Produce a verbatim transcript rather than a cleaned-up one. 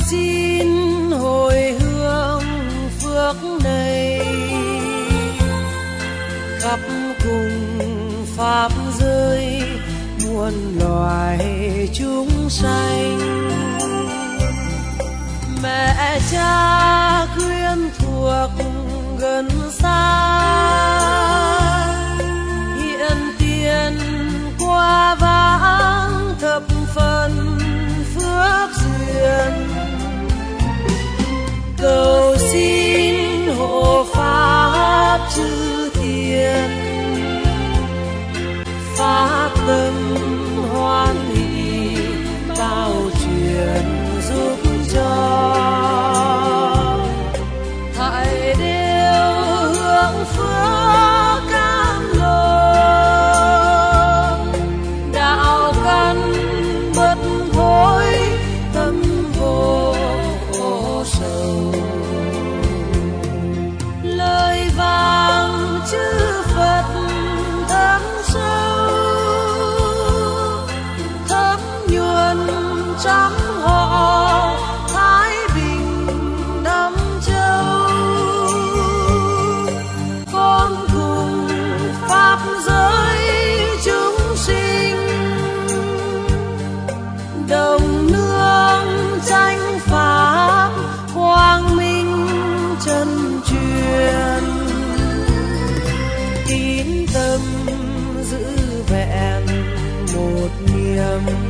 xin hồi hương phước này khắp cùng pháp giới muôn loài chúng sanh. Mẹ cha quyến thuộc gần xa hiện tiền qua vãng thập phần phước duyên. Cầu xin hộ pháp chư thiên phát tâm hoan hỷ bao truyền giúp cho thảy đều hưởng phước cam lộ đạo căn bất hối tâm vô sầu. Lời vang chư Phật thấm sâu thấm nhuần trăm họ thái bình năm châu. Con cùng pháp giới chúng sinh đồng nương tranh pháp quang minh chân truyền. Tín tâm giữ vẹn một niềm